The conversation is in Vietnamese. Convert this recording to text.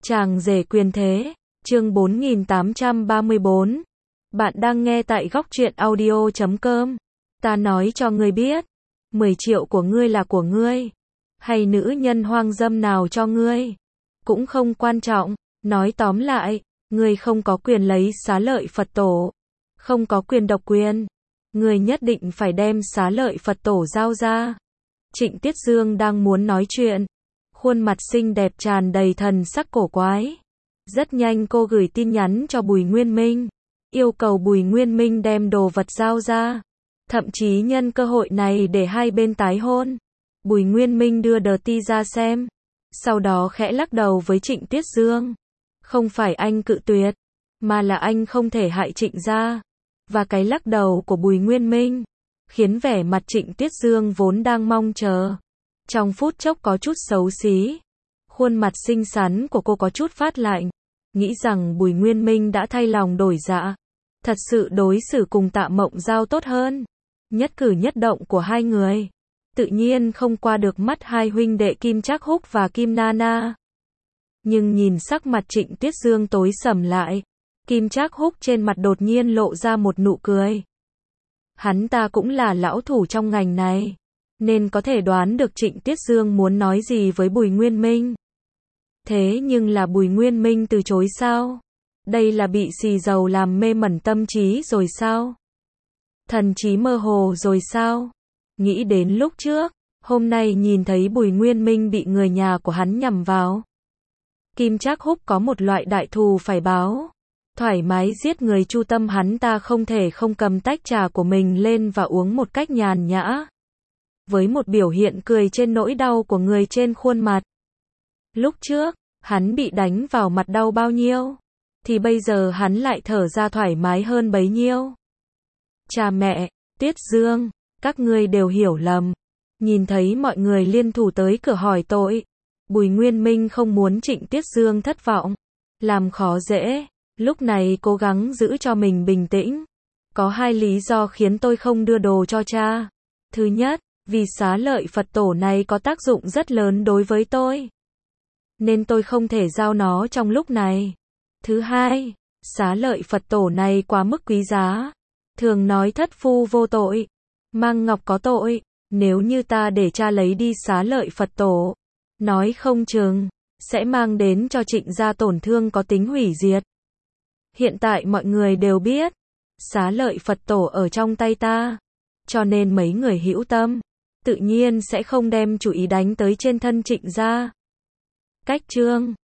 Chàng rể quyền thế, chương 4834. Bạn đang nghe tại góc truyện audio.com. Ta nói cho ngươi biết, 10 triệu của ngươi là của ngươi, hay nữ nhân hoang dâm nào cho ngươi, cũng không quan trọng. Nói tóm lại, ngươi không có quyền lấy xá lợi Phật tổ, không có quyền độc quyền. Ngươi nhất định phải đem xá lợi Phật tổ giao ra. Trịnh Tiết Dương đang muốn nói chuyện, khuôn mặt xinh đẹp tràn đầy thần sắc cổ quái. Rất nhanh cô gửi tin nhắn cho Bùi Nguyên Minh, yêu cầu Bùi Nguyên Minh đem đồ vật giao ra, thậm chí nhân cơ hội này để hai bên tái hôn. Bùi Nguyên Minh đưa đờ ti ra xem, sau đó khẽ lắc đầu với Trịnh Tiết Dương. Không phải anh cự tuyệt, mà là anh không thể hại Trịnh gia. Và cái lắc đầu của Bùi Nguyên Minh khiến vẻ mặt Trịnh Tiết Dương vốn đang mong chờ, trong phút chốc có chút xấu xí. Khuôn mặt xinh xắn của cô có chút phát lạnh, nghĩ rằng Bùi Nguyên Minh đã thay lòng đổi dạ, thật sự đối xử cùng Tạ Mộng Giao tốt hơn. Nhất cử nhất động của hai người tự nhiên không qua được mắt hai huynh đệ Kim Trác Húc và Kim Nana. Nhưng nhìn sắc mặt Trịnh Tiết Dương tối sầm lại, Kim Trác Húc trên mặt đột nhiên lộ ra một nụ cười. Hắn ta cũng là lão thủ trong ngành này, nên có thể đoán được Trịnh Tiết Dương muốn nói gì với Bùi Nguyên Minh. Thế nhưng là Bùi Nguyên Minh từ chối sao? Đây là bị xì dầu làm mê mẩn tâm trí rồi sao? Thần trí mơ hồ rồi sao? Nghĩ đến lúc trước, hôm nay nhìn thấy Bùi Nguyên Minh bị người nhà của hắn nhằm vào, Kim Trác Húc có một loại đại thù phải báo. Thoải mái giết người chu tâm hắn ta không thể không cầm tách trà của mình lên và uống một cách nhàn nhã, với một biểu hiện cười trên nỗi đau của người trên khuôn mặt. Lúc trước, hắn bị đánh vào mặt đau bao nhiêu, thì bây giờ hắn lại thở ra thoải mái hơn bấy nhiêu. Cha mẹ, Tiết Dương, các ngươi đều hiểu lầm. Nhìn thấy mọi người liên thủ tới cửa hỏi tội, Bùi Nguyên Minh không muốn Trịnh Tiết Dương thất vọng, làm khó dễ. Lúc này cố gắng giữ cho mình bình tĩnh. Có hai lý do khiến tôi không đưa đồ cho cha. Thứ nhất, vì xá lợi Phật tổ này có tác dụng rất lớn đối với tôi, nên tôi không thể giao nó trong lúc này. Thứ hai, xá lợi Phật tổ này quá mức quý giá. Thường nói thất phu vô tội, mang ngọc có tội. Nếu như ta để cha lấy đi xá lợi Phật tổ, nói không chừng sẽ mang đến cho Trịnh gia tổn thương có tính hủy diệt. Hiện tại mọi người đều biết, xá lợi Phật tổ ở trong tay ta, cho nên mấy người hữu tâm tự nhiên sẽ không đem chủ ý đánh tới trên thân Trịnh gia. Cách chương